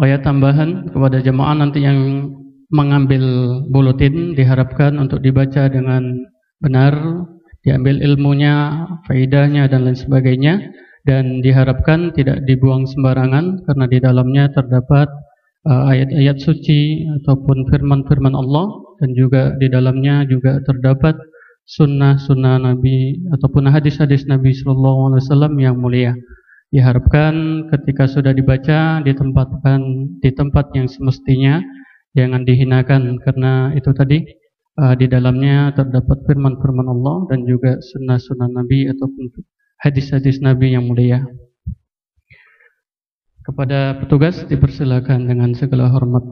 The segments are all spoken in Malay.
ayat tambahan kepada jemaah nanti yang mengambil buletin diharapkan untuk dibaca dengan benar, diambil ilmunya, faedahnya dan lain sebagainya, dan diharapkan tidak dibuang sembarangan karena di dalamnya terdapat ayat-ayat suci ataupun firman-firman Allah, dan juga di dalamnya juga terdapat sunnah-sunnah Nabi ataupun hadis-hadis Nabi sallallahu alaihi wasallam yang mulia. Diharapkan ketika sudah dibaca ditempatkan di tempat yang semestinya, jangan dihinakan, karena itu tadi di dalamnya terdapat firman-firman Allah dan juga sunnah-sunnah Nabi ataupun hadis-hadis Nabi yang mulia. Kepada petugas dipersilakan dengan segala hormat.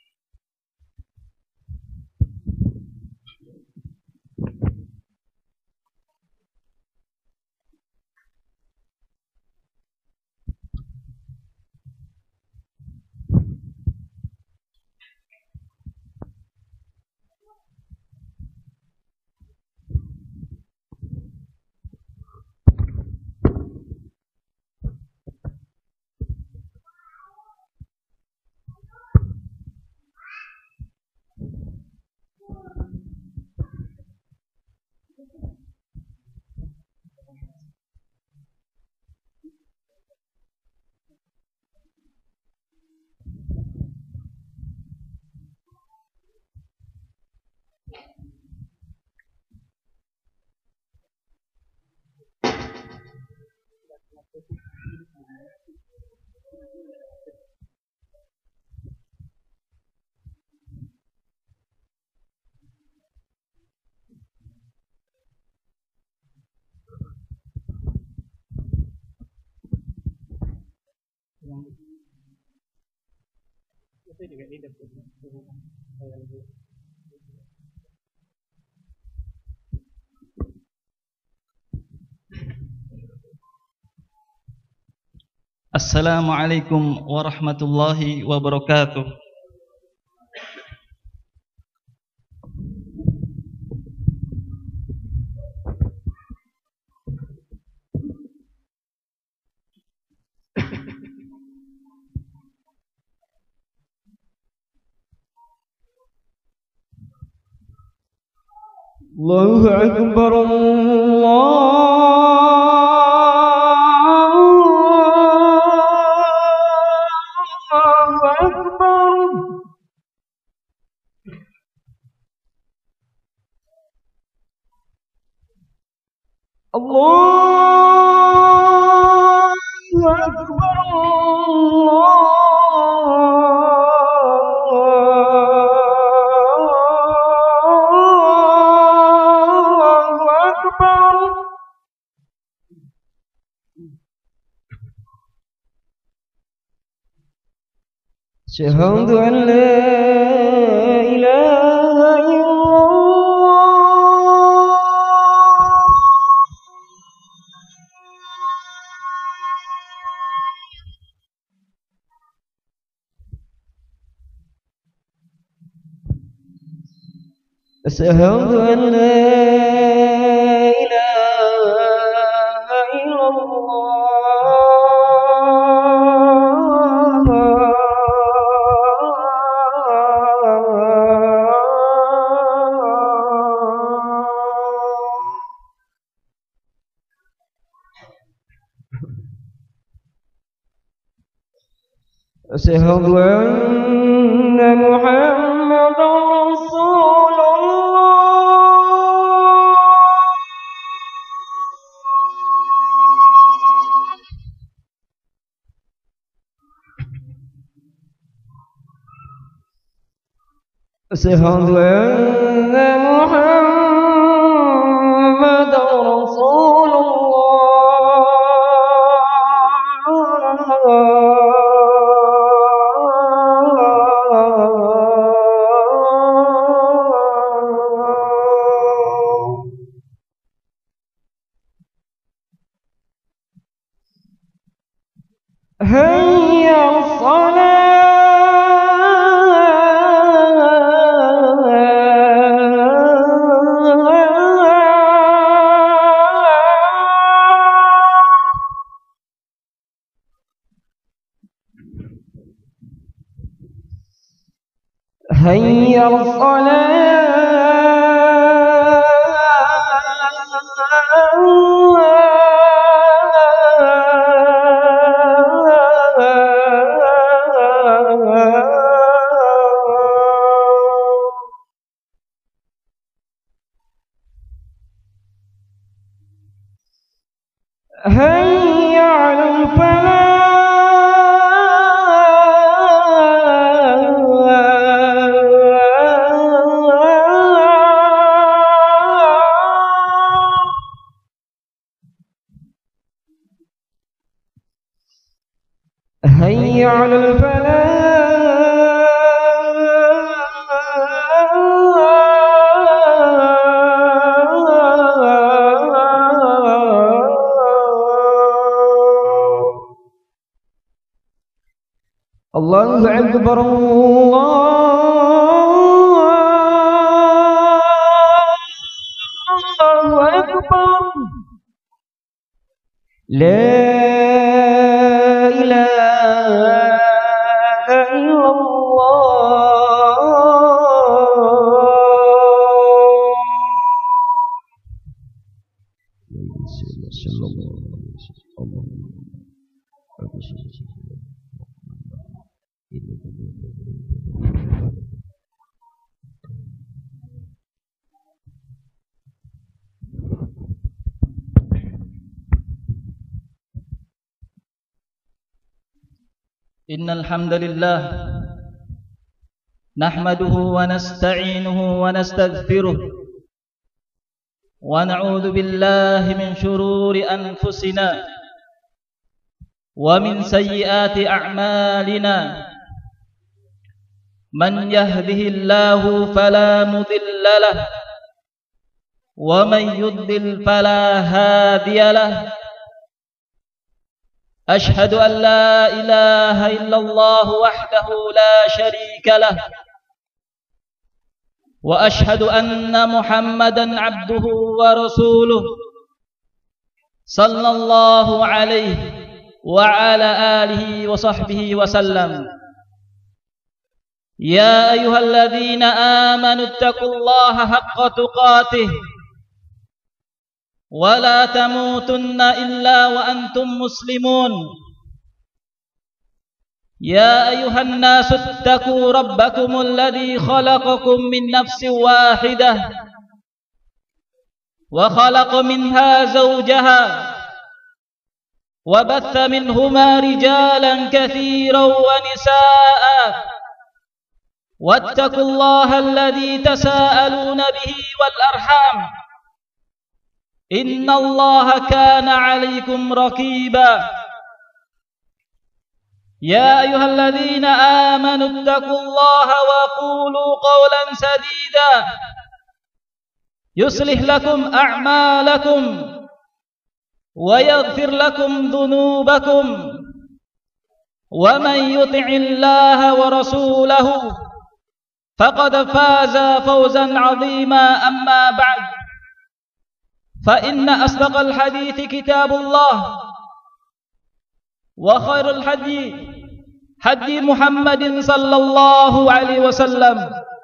Assalamualaikum warahmatullahi wabarakatuh. Allahu Akbar, Allahu Akbar. Allahu Akbar, Allahu Akbar. Asyhadu an la ilaha illallah. Asyhadu an la ilaha illallah. Asyhadu anna Muhammadar Rasulullah. Asyhadu anna Muhammadar Rasulullah. Hayya as-salat. على هيا على الفلاح هيا على الله أكبر الله أكبر لا إله إلا إن الحمد لله نحمده ونستعينه ونستغفره ونعوذ بالله من شرور أنفسنا ومن سيئات أعمالنا من يهده الله فلا مضل له ومن يضلل فلا هادي له أشهد أن لا إله إلا الله وحده لا شريك له وأشهد أن محمدا عبده ورسوله صلى الله عليه وعلى آله وصحبه وسلم يا أيها الذين آمنوا اتقوا الله حق تقاته ولا تموتن إلا وأنتم مسلمون يا أيها الناس اتقوا ربكم الذي خلقكم من نفس واحدة وخلق منها زوجها وبث منهما رجالا كثيرا ونساء واتقوا الله الذي تساءلون به والأرحام إن الله كان عليكم رقيبا يا أيها الذين آمنوا اتقوا الله وقولوا قولا سديدا يصلح لكم أعمالكم ويغفر لكم ذنوبكم ومن يطع الله ورسوله فقد فاز فوزا عظيما أما بعد فإن أصدق الحديث كتاب الله وخير الهدي هدي محمد صلى الله عليه وسلم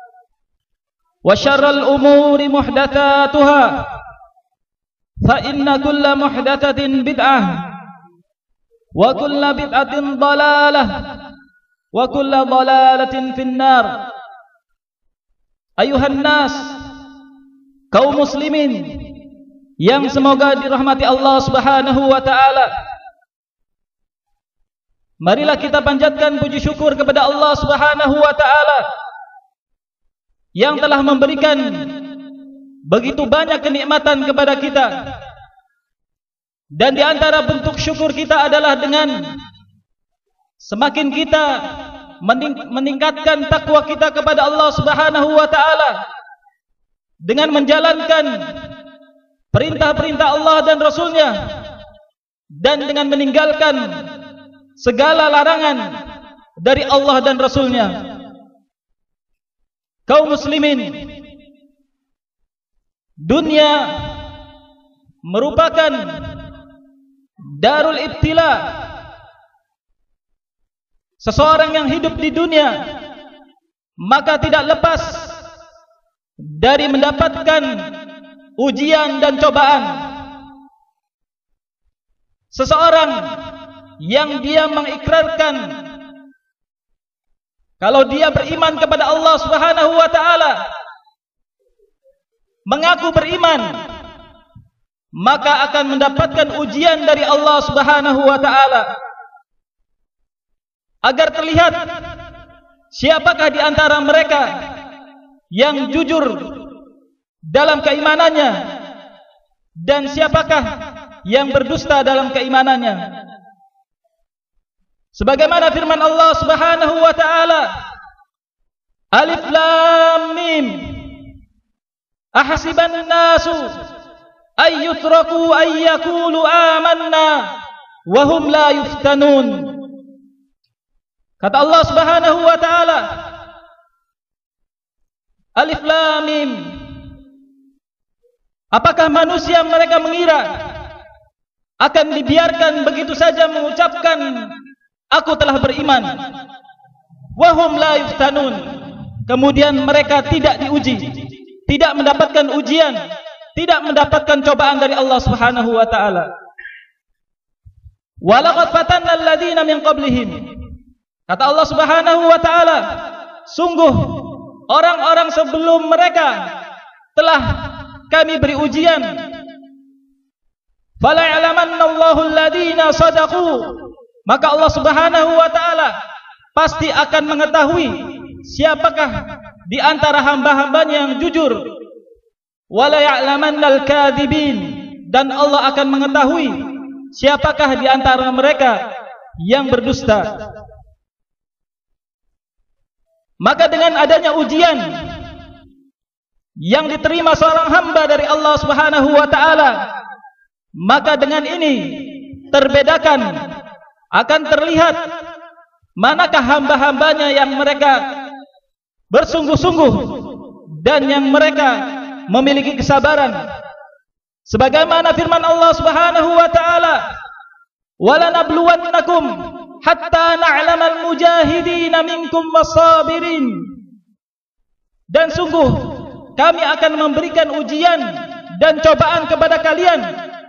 وشر الأمور محدثاتها فإن كل محدثة بدعة وكل بدعة ضلالة وكل ضلالة في النار أيها الناس kaum muslimin yang semoga dirahmati Allah Subhanahu wa taala. Marilah kita panjatkan puji syukur kepada Allah Subhanahu wa taala yang telah memberikan begitu banyak kenikmatan kepada kita. Dan di antara bentuk syukur kita adalah dengan semakin kita meningkatkan takwa kita kepada Allah Subhanahu wa taala dengan menjalankan perintah-perintah Allah dan Rasulnya dan dengan meninggalkan segala larangan dari Allah dan Rasulnya. Kaum muslimin, dunia merupakan darul ibtila. Seseorang yang hidup di dunia maka tidak lepas dari mendapatkan ujian dan cobaan. Seseorang yang dia mengikrarkan kalau dia beriman kepada Allah Subhanahu wa taala, mengaku beriman, maka akan mendapatkan ujian dari Allah Subhanahu wa taala agar terlihat siapakah di antara mereka yang jujur dalam keimanannya dan siapakah yang berdusta dalam keimanannya. Sebagaimana firman Allah Subhanahu wa taala, Alif Lam Mim, ahasiban nasu ay yutraku ay yaqulu amanna wa hum la yuftanun. Kata Allah Subhanahu wa taala, Alif Lam Mim, apakah manusia mereka mengira akan dibiarkan begitu saja mengucapkan aku telah beriman, wa hum la yuftanun, kemudian mereka tidak diuji, tidak mendapatkan ujian, tidak mendapatkan cobaan dari Allah Subhanahu wa taala. Wa laqad fatanna alladziina min qablihim, kata Allah Subhanahu wa taala, sungguh orang-orang sebelum mereka telah kami beri ujian. Fala ya'lamanna Allahu alladziina shadaqu, maka Allah Subhanahu wa taala pasti akan mengetahui siapakah di antara hamba-hambanya yang jujur. Wala ya'lamannal kadzibin, dan Allah akan mengetahui siapakah di antara mereka yang berdusta. Maka dengan adanya ujian yang diterima seorang hamba dari Allah Subhanahu wa taala, maka dengan ini terbedakan, akan terlihat manakah hamba-hambanya yang mereka bersungguh-sungguh dan yang mereka memiliki kesabaran. Sebagaimana firman Allah Subhanahu wa taala, "Walanabluwannakum hatta na'lamal mujahidina minkum wasabirin." Dan sungguh kami akan memberikan ujian dan cobaan kepada kalian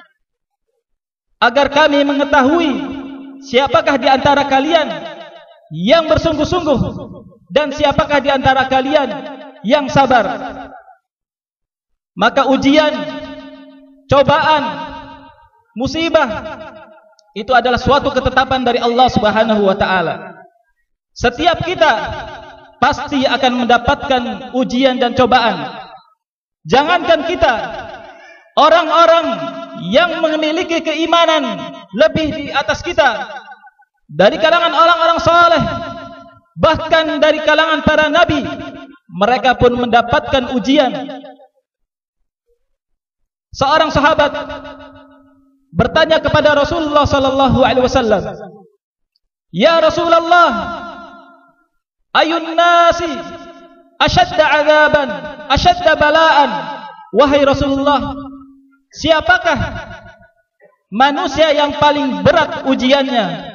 agar kami mengetahui siapakah di antara kalian yang bersungguh-sungguh dan siapakah di antara kalian yang sabar. Maka ujian, cobaan, musibah itu adalah suatu ketetapan dari Allah Subhanahu wa taala. Setiap kita pasti akan mendapatkan ujian dan cobaan. Jangankan kita, orang-orang yang memiliki keimanan lebih di atas kita, dari kalangan orang-orang saleh, bahkan dari kalangan para nabi, mereka pun mendapatkan ujian. Seorang sahabat bertanya kepada Rasulullah sallallahu alaihi wasallam, "Ya Rasulullah, ayun nasi ashadda 'adzaban, ashadda bala'an?" Wahai Rasulullah, siapakah manusia yang paling berat ujiannya?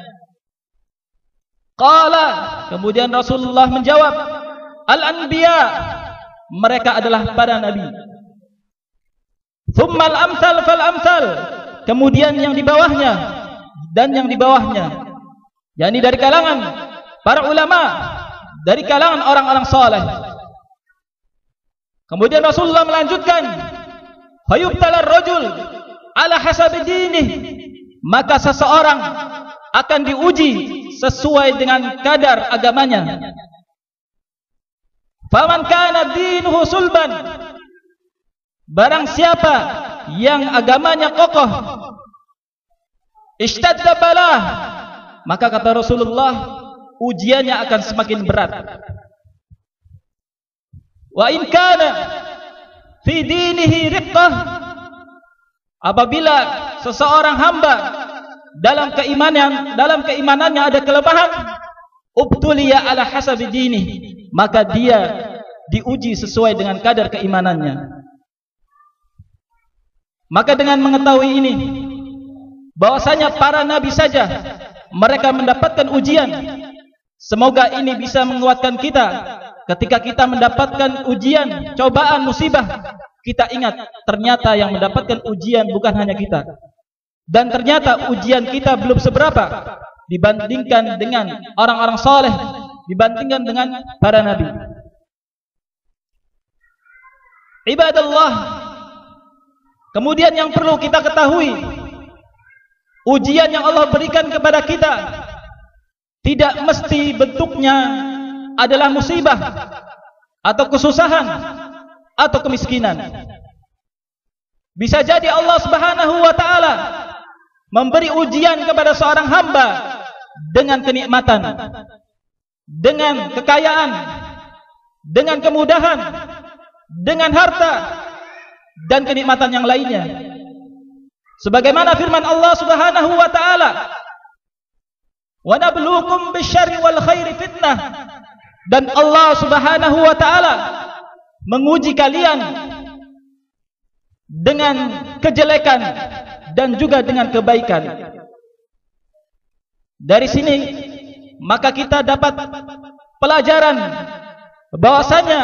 Qala, kemudian Rasulullah menjawab, "Al-anbiya," mereka adalah para nabi. Thumma al-amthal fal-amthal, kemudian yang di bawahnya dan yang di bawahnya, yakni dari kalangan para ulama, dari kalangan orang-orang saleh. Kemudian Rasulullah melanjutkan, "Fayubtalar rajul ala hasabi dinih," maka seseorang akan diuji sesuai dengan kadar agamanya. "Faman kana dinuhu sulban," barang siapa yang agamanya kokoh, "ishtadda balah," maka kata Rasulullah, ujiannya akan semakin berat. "Wa in kana fi dinihi riqqah," apabila seseorang hamba dalam keimanannya ada kelemahan, "ubtuliya ala hasabi dinih," maka dia diuji sesuai dengan kadar keimanannya. Maka dengan mengetahui ini, bahwasanya para nabi saja mereka mendapatkan ujian, semoga ini bisa menguatkan kita ketika kita mendapatkan ujian, cobaan, musibah, kita ingat ternyata yang mendapatkan ujian bukan hanya kita. Dan ternyata ujian kita belum seberapa dibandingkan dengan orang-orang saleh, dibandingkan dengan para nabi. Ibadallah, kemudian yang perlu kita ketahui, ujian yang Allah berikan kepada kita tidak mesti bentuknya adalah musibah atau kesusahan atau kemiskinan. Bisa jadi Allah Subhanahu wa taala memberi ujian kepada seorang hamba dengan kenikmatan, dengan kekayaan, dengan kemudahan, dengan harta dan kenikmatan yang lainnya. Sebagaimana firman Allah Subhanahu wa taala, "Wa nabluukum bisyarri wal khairi fitnah." Dan Allah Subhanahu wa taala menguji kalian dengan kejelekan dan juga dengan kebaikan. Dari sini maka kita dapat pelajaran bahwasanya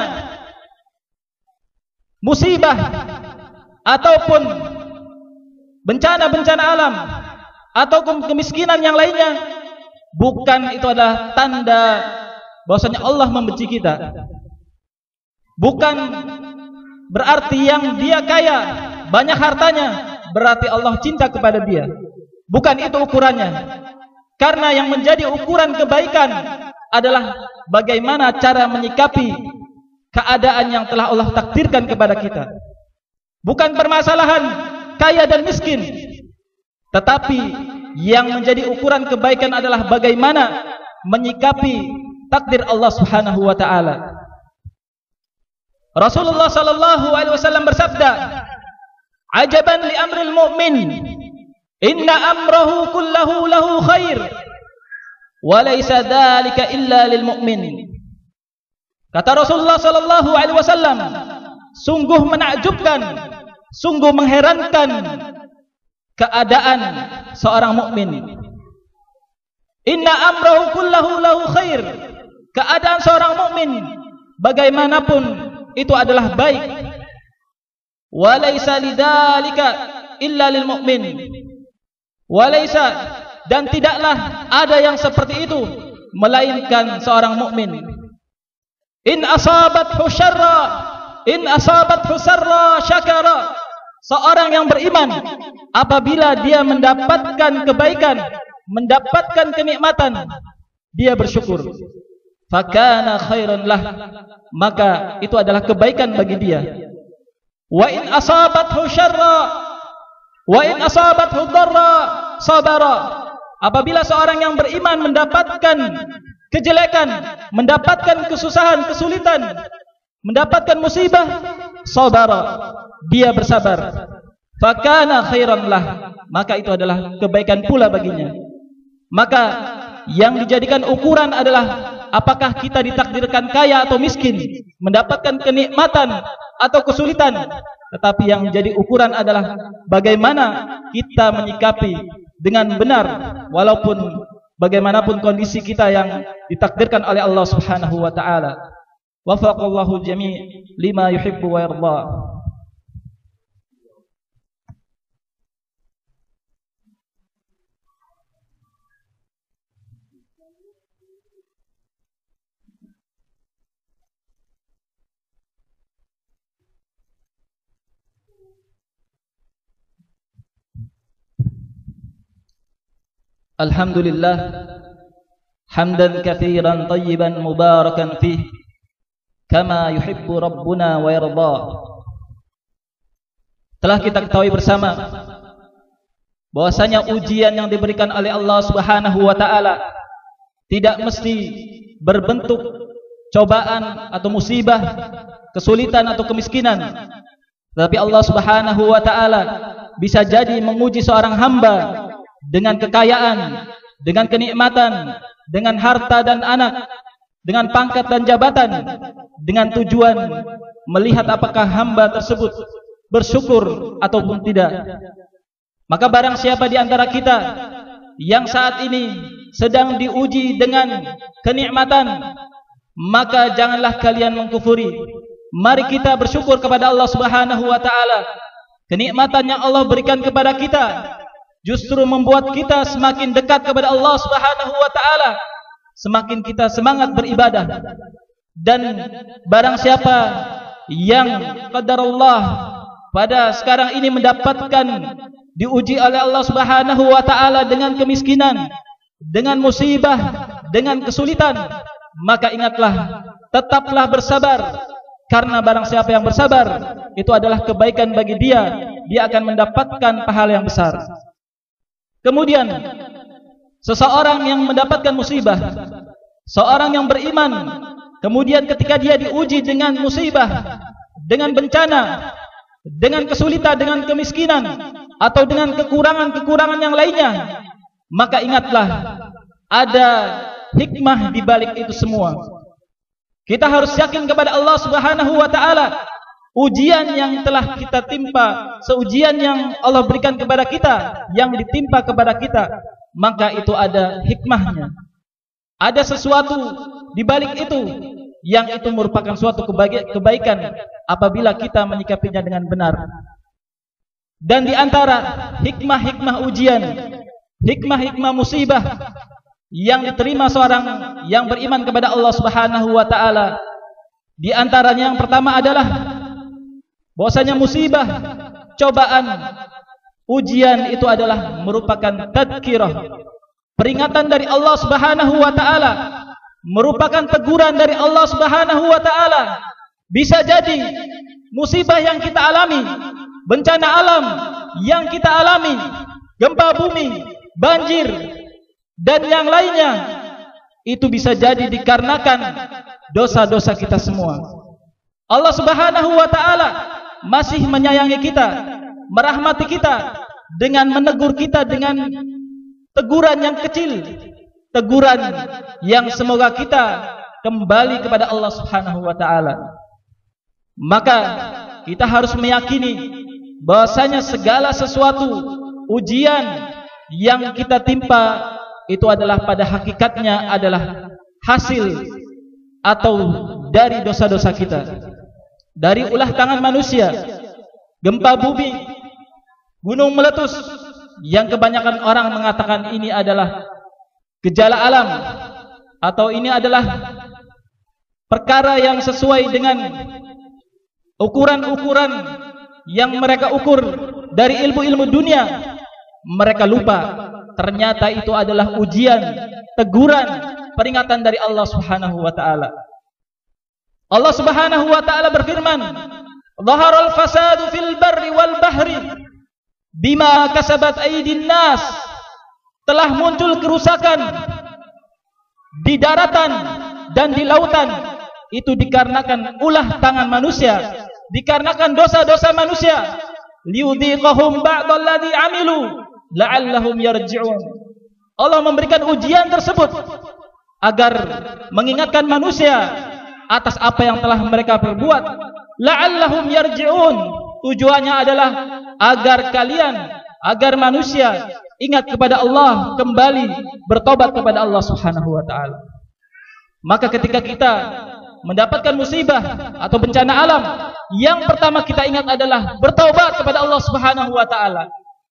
musibah ataupun bencana-bencana alam atau kemiskinan yang lainnya bukan itu adalah tanda bahwasanya Allah membenci kita. Bukan berarti yang dia kaya, banyak hartanya, berarti Allah cinta kepada dia. Bukan itu ukurannya. Karena yang menjadi ukuran kebaikan adalah bagaimana cara menyikapi keadaan yang telah Allah takdirkan kepada kita. Bukan permasalahan kaya dan miskin, tetapi yang menjadi ukuran kebaikan adalah bagaimana menyikapi takdir Allah Subhanahu wa taala. Rasulullah sallallahu alaihi wasallam bersabda, "Ajaban li amril mu'min, inna amrahu kullahu lahu khair, wa laysa dzalika illa lil mu'min." Kata Rasulullah sallallahu alaihi wasallam, sungguh menakjubkan, sungguh mengherankan keadaan seorang mukmin. Inna amrahu kullahu lahu khair. Keadaan seorang mukmin bagaimanapun itu adalah baik. Walaysa lidzalika illa lil mu'min. Walaysa, dan tidaklah ada yang seperti itu melainkan seorang mukmin. In asabathu sarra syakara. Seorang yang beriman apabila dia mendapatkan kebaikan, mendapatkan kenikmatan, dia bersyukur. Fakana khairan lah, maka itu adalah kebaikan bagi dia. Wa in asabathu dharra sabara. Apabila seorang yang beriman mendapatkan kejelekan, mendapatkan kesusahan, kesulitan, mendapatkan musibah, sabara, dia bersabar. Fakana khairan lah, maka itu adalah kebaikan pula baginya. Maka yang dijadikan ukuran adalah apakah kita ditakdirkan kaya atau miskin, mendapatkan kenikmatan atau kesulitan. Tetapi yang jadi ukuran adalah bagaimana kita menyikapi dengan benar, walaupun bagaimanapun kondisi kita yang ditakdirkan oleh Allah Subhanahu wa taala. Wafaqallahu jami' lima yuhibbu wa yarda. Alhamdulillah hamdan katsiran tayyiban mubarakan fih kama yuhibbu rabbuna wa yarda. Telah kita ketahui bersama bahwasanya ujian yang diberikan oleh Allah Subhanahu wa taala tidak mesti berbentuk cobaan atau musibah, kesulitan atau kemiskinan. Tetapi Allah Subhanahu wa taala bisa jadi menguji seorang hamba dengan kekayaan, dengan kenikmatan, dengan harta dan anak, dengan pangkat dan jabatan, dengan tujuan melihat apakah hamba tersebut bersyukur ataupun tidak. Maka barang siapa di antara kita yang saat ini sedang diuji dengan kenikmatan, maka janganlah kalian mengkufuri. Mari kita bersyukur kepada Allah Subhanahu wa taala. Kenikmatan yang Allah berikan kepada kita justru membuat kita semakin dekat kepada Allah Subhanahu wa taala. Semakin kita semangat beribadah. Dan barang siapa yang qadarullah pada sekarang ini mendapatkan diuji oleh Allah Subhanahu wa taala dengan kemiskinan, dengan musibah, dengan kesulitan, maka ingatlah, tetaplah bersabar, karena barang siapa yang bersabar itu adalah kebaikan bagi dia akan mendapatkan pahala yang besar. Kemudian seseorang yang mendapatkan musibah, seorang yang beriman, kemudian ketika dia diuji dengan musibah, dengan bencana, dengan kesulitan, dengan kemiskinan, atau dengan kekurangan-kekurangan yang lainnya, maka ingatlah ada hikmah di balik itu semua. Kita harus yakin kepada Allah Subhanahu wa taala. Ujian yang telah kita timpa, seujian yang Allah berikan kepada kita, yang ditimpa kepada kita, maka itu ada hikmahnya. Ada sesuatu di balik itu yang itu merupakan suatu kebaikan apabila kita menyikapinya dengan benar. Dan di antara hikmah-hikmah ujian, hikmah-hikmah musibah yang diterima seorang yang beriman kepada Allah Subhanahu wa taala, di antaranya yang pertama adalah bahwasanya musibah, cobaan, ujian itu adalah merupakan tadkirah, peringatan dari Allah Subhanahu wa taala, merupakan teguran dari Allah Subhanahu wa taala. Bisa jadi musibah yang kita alami, bencana alam yang kita alami, gempa bumi, banjir, dan yang lainnya, itu bisa jadi dikarenakan dosa-dosa kita semua. Allah Subhanahu wa taala masih menyayangi kita, merahmati kita dengan menegur kita dengan teguran yang kecil, teguran yang semoga kita kembali kepada Allah Subhanahu wa taala. Maka kita harus meyakini bahwasanya segala sesuatu ujian yang kita timpa itu adalah pada hakikatnya adalah hasil atau dari dosa-dosa kita, dari ulah tangan manusia, gempa bumi, gunung meletus, yang kebanyakan orang mengatakan ini adalah gejala alam, atau ini adalah perkara yang sesuai dengan ukuran-ukuran yang mereka ukur dari ilmu-ilmu dunia. Mereka lupa ternyata itu adalah ujian, teguran, peringatan dari Allah Subhanahu wa taala. Allah Subhanahu wa taala berfirman, "Dhaharal fasadu fil barri wal bahri bima kasabat aydin nas." Telah muncul kerusakan di daratan dan di lautan, itu dikarenakan ulah tangan manusia, dikarenakan dosa-dosa manusia. Liudhiqahum ba'dalladzi amilu la'allahum yarji'un. Allah memberikan ujian tersebut agar mengingatkan manusia atas apa yang telah mereka perbuat. La'allahum yarji'un. Tujuannya adalah agar kalian, agar manusia ingat kepada Allah, kembali bertobat kepada Allah Subhanahu wa taala. Maka ketika kita mendapatkan musibah atau bencana alam, yang pertama kita ingat adalah bertaubat kepada Allah Subhanahu wa taala.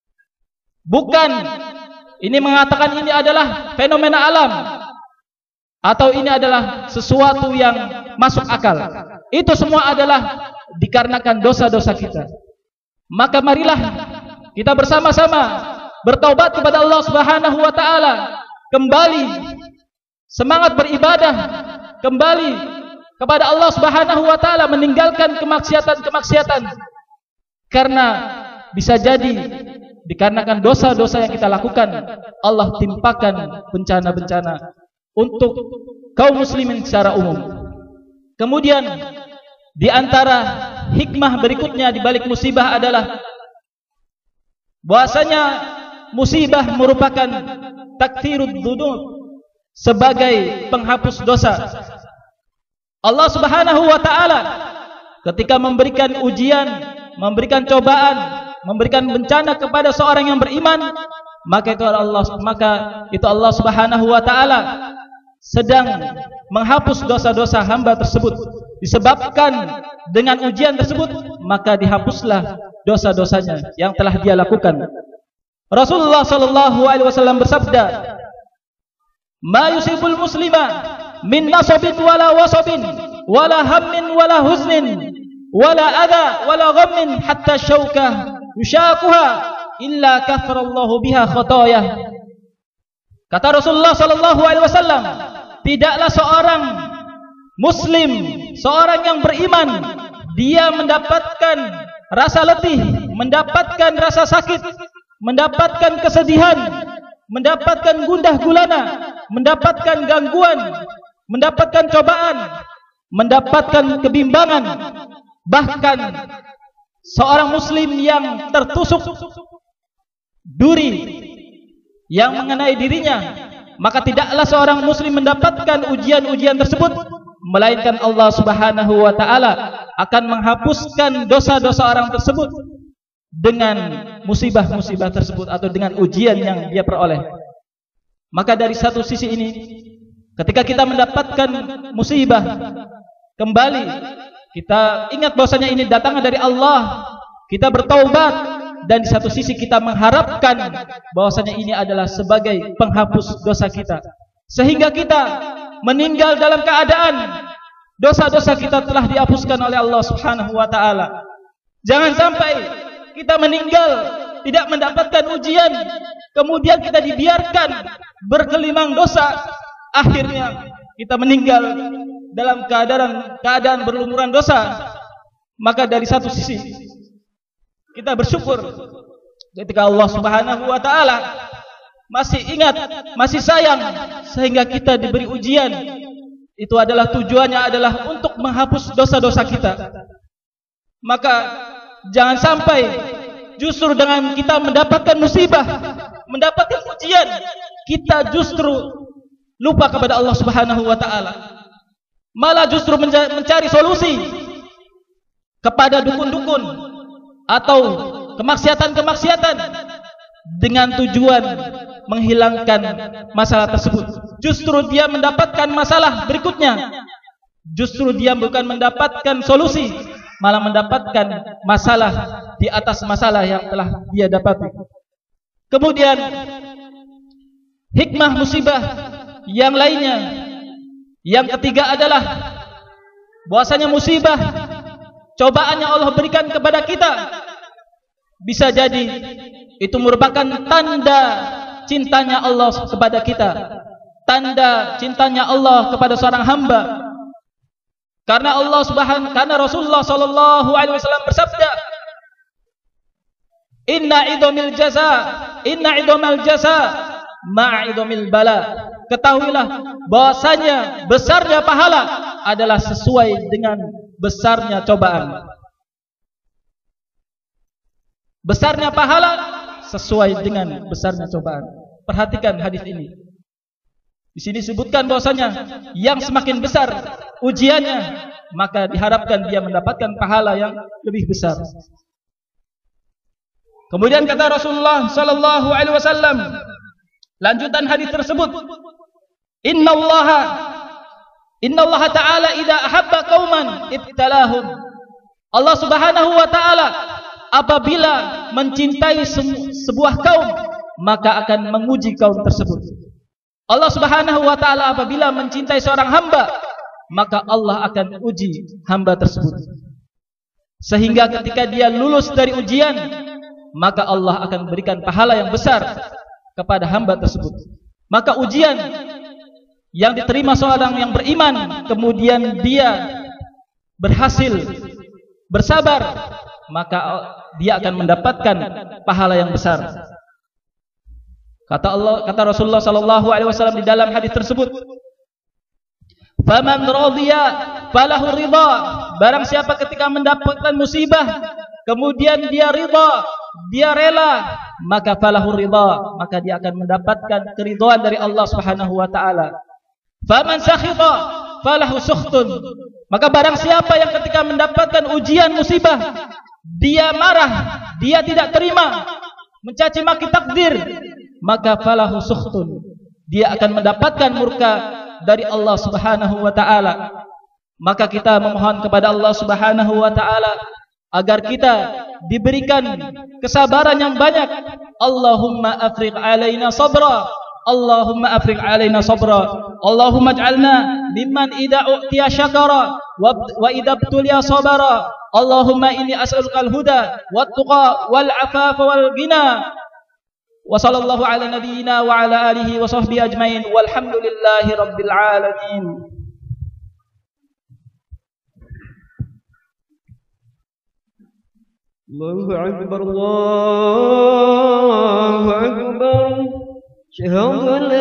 Bukan ini mengatakan ini adalah fenomena alam atau ini adalah sesuatu yang masuk akal. Itu semua adalah dikarenakan dosa-dosa kita. Maka marilah kita bersama-sama bertaubat kepada Allah Subhanahu wa taala, kembali semangat beribadah, kembali kepada Allah Subhanahu wa taala, meninggalkan kemaksiatan-kemaksiatan. Karena bisa jadi dikarenakan dosa-dosa yang kita lakukan, Allah timpakan bencana-bencana untuk kaum muslimin secara umum. Kemudian di antara hikmah berikutnya di balik musibah adalah bahwasanya musibah merupakan takfirud dzunub, sebagai penghapus dosa. Allah Subhanahu wa taala ketika memberikan ujian, memberikan cobaan, memberikan bencana kepada seorang yang beriman, maka itu Allah Subhanahu wa taala sedang menghapus dosa-dosa hamba tersebut. Disebabkan dengan ujian tersebut, maka dihapuslah dosa-dosanya yang telah dia lakukan. Rasulullah sallallahu alaihi wasallam bersabda, "Ma yusibul muslima min nasabin wala wasabin wala hammin wala huznin wala adha wala ghammin hatta syaukah yushaquha illa kafarallahu biha khatayah." Kata Rasulullah sallallahu alaihi wasallam, tidaklah seorang muslim, seorang yang beriman, dia mendapatkan rasa letih, mendapatkan rasa sakit, mendapatkan kesedihan, mendapatkan gundah gulana, mendapatkan gangguan, mendapatkan cobaan, mendapatkan kebimbangan, bahkan seorang muslim yang tertusuk duri yang mengenai dirinya, maka tidaklah seorang muslim mendapatkan ujian-ujian tersebut, melainkan Allah Subhanahu wa taala akan menghapuskan dosa-dosa orang tersebut dengan musibah-musibah tersebut atau dengan ujian yang dia peroleh. Maka dari satu sisi ini, ketika kita mendapatkan musibah, kembali kita ingat bahwasanya ini datangnya dari Allah, kita bertaubat, dan di satu sisi kita mengharapkan bahwasanya ini adalah sebagai penghapus dosa kita, sehingga kita meninggal dalam keadaan dosa-dosa kita telah dihapuskan oleh Allah Subhanahu wa taala. Jangan sampai kita meninggal tidak mendapatkan ujian, kemudian kita dibiarkan bergelimang dosa, akhirnya kita meninggal dalam keadaan berlumuran dosa. Maka dari satu sisi kita bersyukur ketika Allah Subhanahu wa taala masih ingat, masih sayang, sehingga kita diberi ujian. Itu adalah tujuannya adalah untuk menghapus dosa-dosa kita. Maka jangan sampai justru dengan kita mendapatkan musibah, mendapatkan ujian, kita justru lupa kepada Allah Subhanahu wa taala. Malah justru mencari solusi kepada dukun-dukun atau kemaksiatan-kemaksiatan dengan tujuan menghilangkan masalah tersebut. Justru dia mendapatkan masalah berikutnya. Justru dia bukan mendapatkan solusi, malah mendapatkan masalah di atas masalah yang telah dia dapati. Kemudian hikmah musibah yang lainnya, yang ketiga adalah bahwasanya musibah, cobaan yang Allah berikan kepada kita, bisa jadi itu merupakan tanda cintanya Allah kepada kita, tanda cintanya Allah kepada seorang hamba. Karena Rasulullah sallallahu alaihi wasallam bersabda, Inna idomal jasa ma'idomil bala. Ketahuilah bahasanya besarnya pahala adalah sesuai dengan besarnya cobaan. Besarnya pahala sesuai dengan besarnya cobaan. Perhatikan hadis ini. Di sini disebutkan bahwasanya yang semakin besar ujiannya, maka diharapkan dia mendapatkan pahala yang lebih besar. Kemudian kata Rasulullah sallallahu alaihi wasallam, lanjutan hadis tersebut, Inna Allah Ta'ala idza ahabba qauman ibtalahum. Allah Subhanahu wa taala apabila mencintai sebuah kaum, maka akan menguji kaum tersebut. Allah Subhanahu wa taala apabila mencintai seorang hamba, maka Allah akan uji hamba tersebut. Sehingga ketika dia lulus dari ujian, maka Allah akan berikan pahala yang besar kepada hamba tersebut. Maka ujian yang diterima seorang yang beriman, kemudian dia berhasil bersabar, maka dia akan mendapatkan pahala yang besar. Kata Rasulullah sallallahu alaihi wasallam di dalam hadis tersebut, "Faman radiya falahu ridha." Barang siapa ketika mendapatkan musibah, kemudian dia ridha, dia rela, maka falahu ridha, maka dia akan mendapatkan keridhaan dari Allah Subhanahu wa taala. Faman sakhita falahu sukhtun. Maka barang siapa yang ketika mendapatkan ujian musibah, dia marah, dia tidak terima, mencaci maki takdir, maka falahu sukhtun, dia akan mendapatkan murka dari Allah Subhanahu wa taala. Maka kita memohon kepada Allah Subhanahu wa taala agar kita diberikan kesabaran yang banyak. Allahumma afriq alaina sabra, Allahumma afriq alaina sabra, Allahumma ij'alna mimman idza u'tiya syakara wa idza ibtuliya sabara. Allahumma inni as'aluka al-huda wat-tuqa wal-'afafa wal-ghina. Wa sallallahu ala nabiyyina wa ala alihi wa sahbihi ajmain walhamdulillahi rabbil alamin. Allahu akbar, Allahu akbar. Syahadu an la